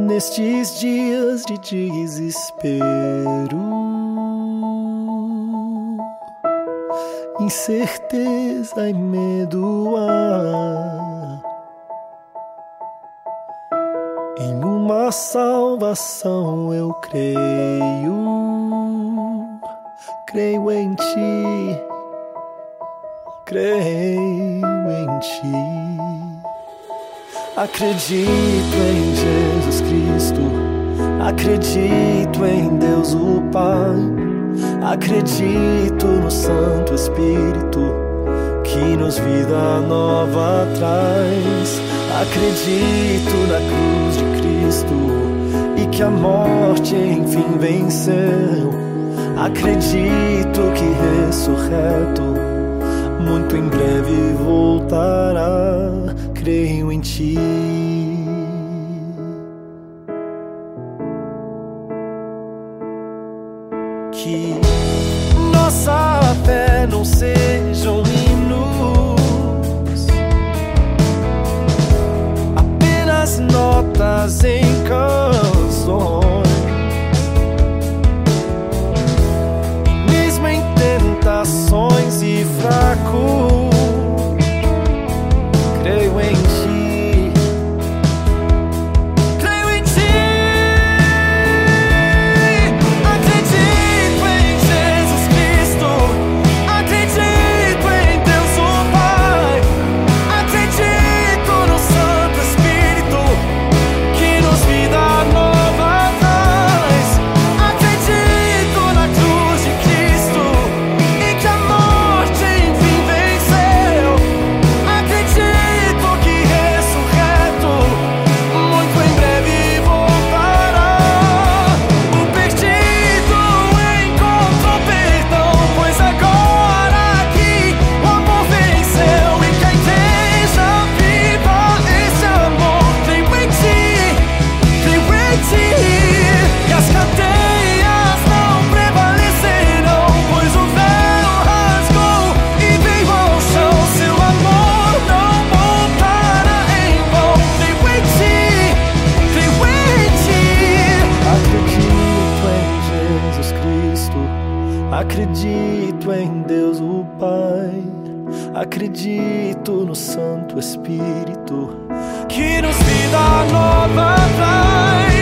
nestes dias de desespero, incerteza e medo há. Em uma salvação eu creio em ti, creio em ti. Acredito em Jesus Cristo, acredito em Deus o Pai, acredito no Santo Espírito que nos vida nova traz. Acredito na cruz de Cristo e que a morte enfim venceu. Acredito que ressurreto muito em breve voltará. Creio em ti. Que nossa fé não sejam hinos, apenas notas em canções, mesmo em tentações e fracos. Creio em ti, creio em ti. Acredito em Jesus Cristo, acredito em Deus o Pai, acredito no Santo Espírito que nos vida nova traz. Acredito na cruz de Cristo e que a morte enfim venceu. Acredito acredito em Deus o Pai, acredito no Santo Espírito que nos vida nova traz.